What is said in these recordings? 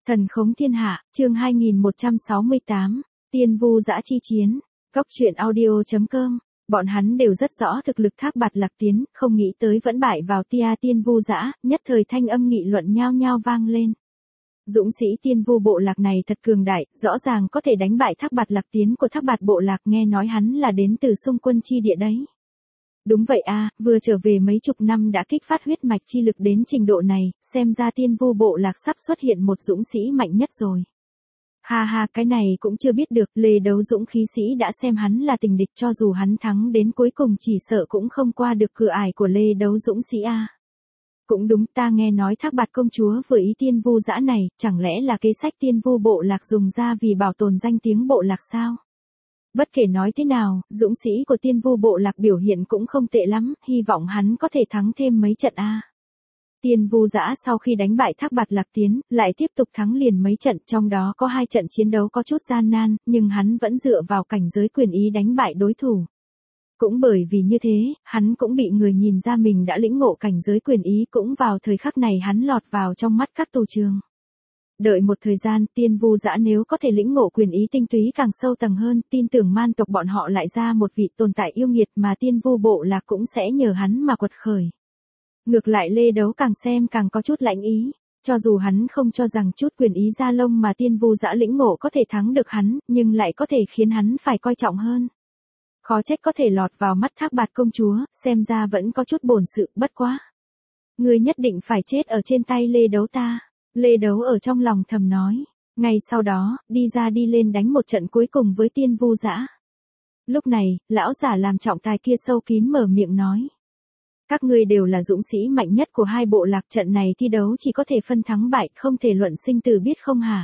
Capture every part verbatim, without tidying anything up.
Thần khống thiên hạ, chương hai nghìn một trăm sáu mươi tám, Tiên Vu Dã chi chiến. Cốc truyện audio chấm com. Bọn hắn đều rất rõ thực lực Thác Bạt Lạc Tiến, không nghĩ tới vẫn bại vào tia Tiên Vu Dã, nhất thời thanh âm nghị luận nhao nhao vang lên. Dũng sĩ Tiên Vu bộ lạc này thật cường đại, rõ ràng có thể đánh bại Thác Bạt Lạc Tiến của Thác Bạt bộ lạc, nghe nói hắn là đến từ xung quân chi địa đấy. Đúng vậy a, vừa trở về mấy chục năm đã kích phát huyết mạch chi lực đến trình độ này, xem ra Tiên Vu bộ lạc sắp xuất hiện một dũng sĩ mạnh nhất rồi. Ha ha, cái này cũng chưa biết được, Lê Đấu Dũng khí sĩ đã xem hắn là tình địch, cho dù hắn thắng đến cuối cùng chỉ sợ cũng không qua được cửa ải của Lê Đấu Dũng sĩ a. Cũng đúng, ta nghe nói Thác Bạt công chúa vừa ý Tiên Vu Dã này, chẳng lẽ là kế sách Tiên Vu bộ lạc dùng ra vì bảo tồn danh tiếng bộ lạc sao? Bất kể nói thế nào, dũng sĩ của Tiên Vu bộ lạc biểu hiện cũng không tệ lắm, hy vọng hắn có thể thắng thêm mấy trận a. Tiên Vu Dã sau khi đánh bại Thác Bạt Lạc Tiến, lại tiếp tục thắng liền mấy trận, trong đó có hai trận chiến đấu có chút gian nan, nhưng hắn vẫn dựa vào cảnh giới quyền ý đánh bại đối thủ. Cũng bởi vì như thế, hắn cũng bị người nhìn ra mình đã lĩnh ngộ cảnh giới quyền ý, cũng vào thời khắc này hắn lọt vào trong mắt các tù trường. Đợi một thời gian, Tiên Vu Dã nếu có thể lĩnh ngộ quyền ý tinh túy càng sâu tầng hơn, tin tưởng man tộc bọn họ lại ra một vị tồn tại yêu nghiệt mà Tiên Vu bộ lạc cũng sẽ nhờ hắn mà quật khởi. Ngược lại Lê Đấu càng xem càng có chút lãnh ý, cho dù hắn không cho rằng chút quyền ý da lông mà Tiên Vu Dã lĩnh ngộ có thể thắng được hắn, nhưng lại có thể khiến hắn phải coi trọng hơn. Khó trách có thể lọt vào mắt Thác Bạt công chúa, xem ra vẫn có chút bổn sự, bất quá. Ngươi nhất định phải chết ở trên tay Lê Đấu ta. Lê Đấu ở trong lòng thầm nói. Ngay sau đó, đi ra đi lên đánh một trận cuối cùng với Tiên Vu Dã. Lúc này, lão giả làm trọng tài kia sâu kín mở miệng nói. Các ngươi đều là dũng sĩ mạnh nhất của hai bộ lạc, trận này thi đấu chỉ có thể phân thắng bại, không thể luận sinh tử biết không hả?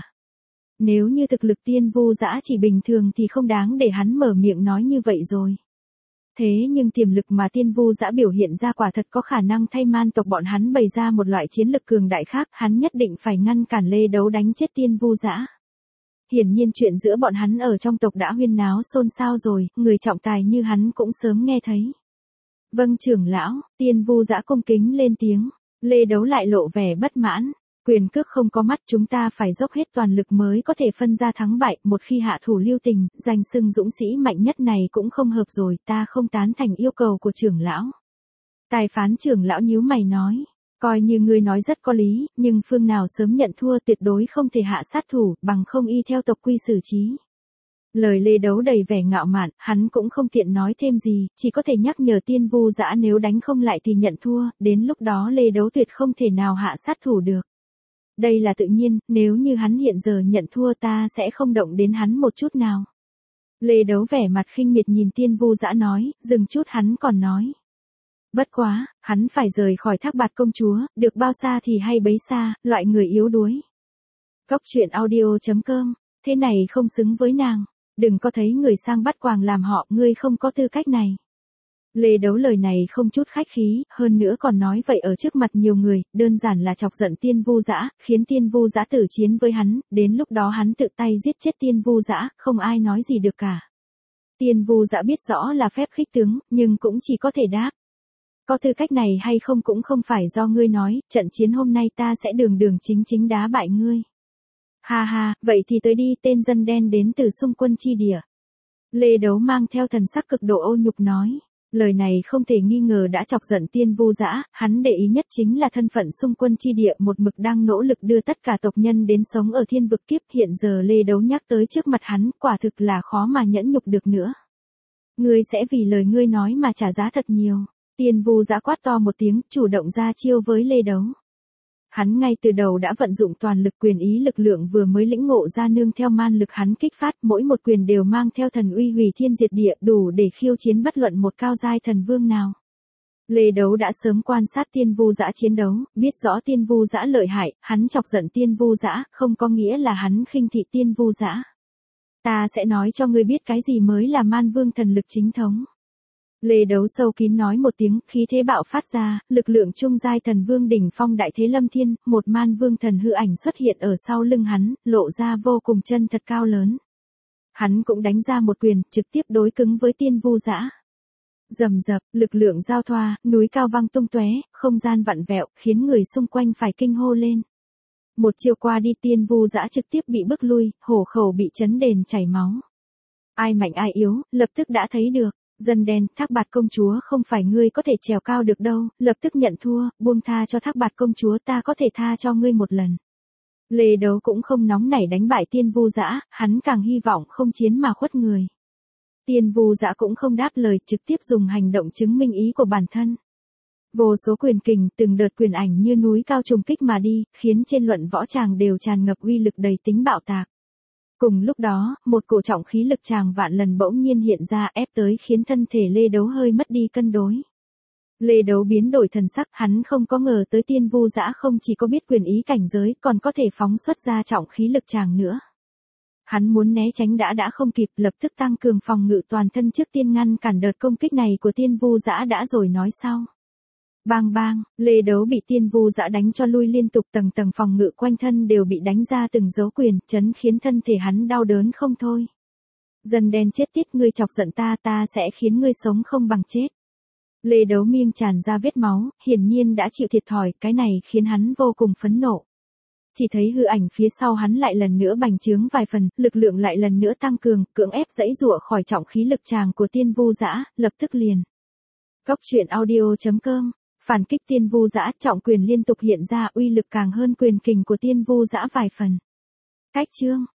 Nếu như thực lực Tiên Vu Dã chỉ bình thường thì không đáng để hắn mở miệng nói như vậy rồi. Thế nhưng tiềm lực mà Tiên Vu Dã biểu hiện ra quả thật có khả năng thay man tộc bọn hắn bày ra một loại chiến lực cường đại khác, hắn nhất định phải ngăn cản Lê Đấu đánh chết Tiên Vu Dã. Hiển nhiên chuyện giữa bọn hắn ở trong tộc đã huyên náo xôn xao rồi, người trọng tài như hắn cũng sớm nghe thấy. Vâng trưởng lão, Tiên Vu Dã cung kính lên tiếng, Lê Đấu lại lộ vẻ bất mãn. Quyền cước không có mắt, chúng ta phải dốc hết toàn lực mới có thể phân ra thắng bại, một khi hạ thủ lưu tình, danh xưng dũng sĩ mạnh nhất này cũng không hợp rồi, ta không tán thành yêu cầu của trưởng lão. Tài phán trưởng lão nhíu mày nói, coi như ngươi nói rất có lý, nhưng phương nào sớm nhận thua tuyệt đối không thể hạ sát thủ, bằng không y theo tộc quy xử trí. Lời Lê Đấu đầy vẻ ngạo mạn, hắn cũng không tiện nói thêm gì, chỉ có thể nhắc nhở Tiên Vu Dã nếu đánh không lại thì nhận thua, đến lúc đó Lê Đấu tuyệt không thể nào hạ sát thủ được. Đây là tự nhiên, nếu như hắn hiện giờ nhận thua ta sẽ không động đến hắn một chút nào. Lê Đấu vẻ mặt khinh miệt nhìn Tiên Vu Dã nói, dừng chút hắn còn nói. Bất quá, hắn phải rời khỏi Thác Bạt công chúa, được bao xa thì hay bấy xa, loại người yếu đuối. Cốc truyện audio chấm com, thế này không xứng với nàng, đừng có thấy người sang bắt quàng làm họ, ngươi không có tư cách này. Lê Đấu lời này không chút khách khí, hơn nữa còn nói vậy ở trước mặt nhiều người, đơn giản là chọc giận Tiên Vu Dã, khiến Tiên Vu Dã tử chiến với hắn, đến lúc đó hắn tự tay giết chết Tiên Vu Dã, không ai nói gì được cả. Tiên Vu Dã biết rõ là phép khích tướng, nhưng cũng chỉ có thể đáp. Có tư cách này hay không cũng không phải do ngươi nói, trận chiến hôm nay ta sẽ đường đường chính chính đá bại ngươi. Ha ha, vậy thì tới đi, tên dân đen đến từ xung quân chi địa. Lê Đấu mang theo thần sắc cực độ ô nhục nói. Lời này không thể nghi ngờ đã chọc giận Tiên Vu Dã, hắn để ý nhất chính là thân phận xung quân chi địa một mực đang nỗ lực đưa tất cả tộc nhân đến sống ở thiên vực kiếp, hiện giờ Lê Đấu nhắc tới trước mặt hắn, quả thực là khó mà nhẫn nhục được nữa. Ngươi sẽ vì lời ngươi nói mà trả giá thật nhiều. Tiên Vu Dã quát to một tiếng, chủ động ra chiêu với Lê Đấu. Hắn ngay từ đầu đã vận dụng toàn lực quyền ý, lực lượng vừa mới lĩnh ngộ ra nương theo man lực hắn kích phát, mỗi một quyền đều mang theo thần uy hủy thiên diệt địa, đủ để khiêu chiến bất luận một cao giai thần vương nào. Lê Đấu đã sớm quan sát Tiên Vu Dã chiến đấu, biết rõ Tiên Vu Dã lợi hại, hắn chọc giận Tiên Vu Dã, không có nghĩa là hắn khinh thị Tiên Vu Dã. Ta sẽ nói cho ngươi biết cái gì mới là man vương thần lực chính thống. Lê Đấu sâu kín nói một tiếng, khí thế bạo phát ra, lực lượng trung giai thần vương đỉnh phong đại thế lâm thiên, một man vương thần hư ảnh xuất hiện ở sau lưng hắn, lộ ra vô cùng chân thật cao lớn. Hắn cũng đánh ra một quyền, trực tiếp đối cứng với Tiên Vu Dã. Rầm rập, lực lượng giao thoa, núi cao văng tung tóe, không gian vặn vẹo, khiến người xung quanh phải kinh hô lên. Một chiêu qua đi Tiên Vu Dã trực tiếp bị bức lui, hổ khẩu bị chấn đền chảy máu. Ai mạnh ai yếu, lập tức đã thấy được. Dân đen, Thác Bạt công chúa không phải ngươi có thể trèo cao được đâu, lập tức nhận thua, buông tha cho Thác Bạt công chúa, ta có thể tha cho ngươi một lần. Lê Đấu cũng không nóng nảy đánh bại Tiên Vu Dã, hắn càng hy vọng không chiến mà khuất người. Tiên Vu Dã cũng không đáp lời, trực tiếp dùng hành động chứng minh ý của bản thân. Vô số quyền kình, từng đợt quyền ảnh như núi cao trùng kích mà đi, khiến trên luận võ tràng đều tràn ngập uy lực đầy tính bạo tạc. Cùng lúc đó, một cổ trọng khí lực tràng vạn lần bỗng nhiên hiện ra ép tới khiến thân thể Lê Đấu hơi mất đi cân đối. Lê Đấu biến đổi thần sắc, hắn không có ngờ tới Tiên Vu Dã không chỉ có biết quyền ý cảnh giới, còn có thể phóng xuất ra trọng khí lực tràng nữa. Hắn muốn né tránh đã đã không kịp, lập tức tăng cường phòng ngự toàn thân trước tiên ngăn cản đợt công kích này của Tiên Vu Dã đã rồi nói sau. Bang bang, Lê Đấu bị Tiên Vu Dã đánh cho lui liên tục, tầng tầng phòng ngự quanh thân đều bị đánh ra từng dấu quyền, chấn khiến thân thể hắn đau đớn không thôi. Dân đen chết tiết, ngươi chọc giận ta, ta sẽ khiến ngươi sống không bằng chết. Lê Đấu miệng tràn ra vết máu, hiển nhiên đã chịu thiệt thòi, cái này khiến hắn vô cùng phẫn nộ. Chỉ thấy hư ảnh phía sau hắn lại lần nữa bành trướng vài phần, lực lượng lại lần nữa tăng cường, cưỡng ép giãy giụa khỏi trọng khí lực tràng của Tiên Vu Dã, lập tức liền. Góc truyện audio chấm com phản kích Tiên Vu Dã, trọng quyền liên tục hiện ra, uy lực càng hơn quyền kình của Tiên Vu Dã vài phần. Cách chương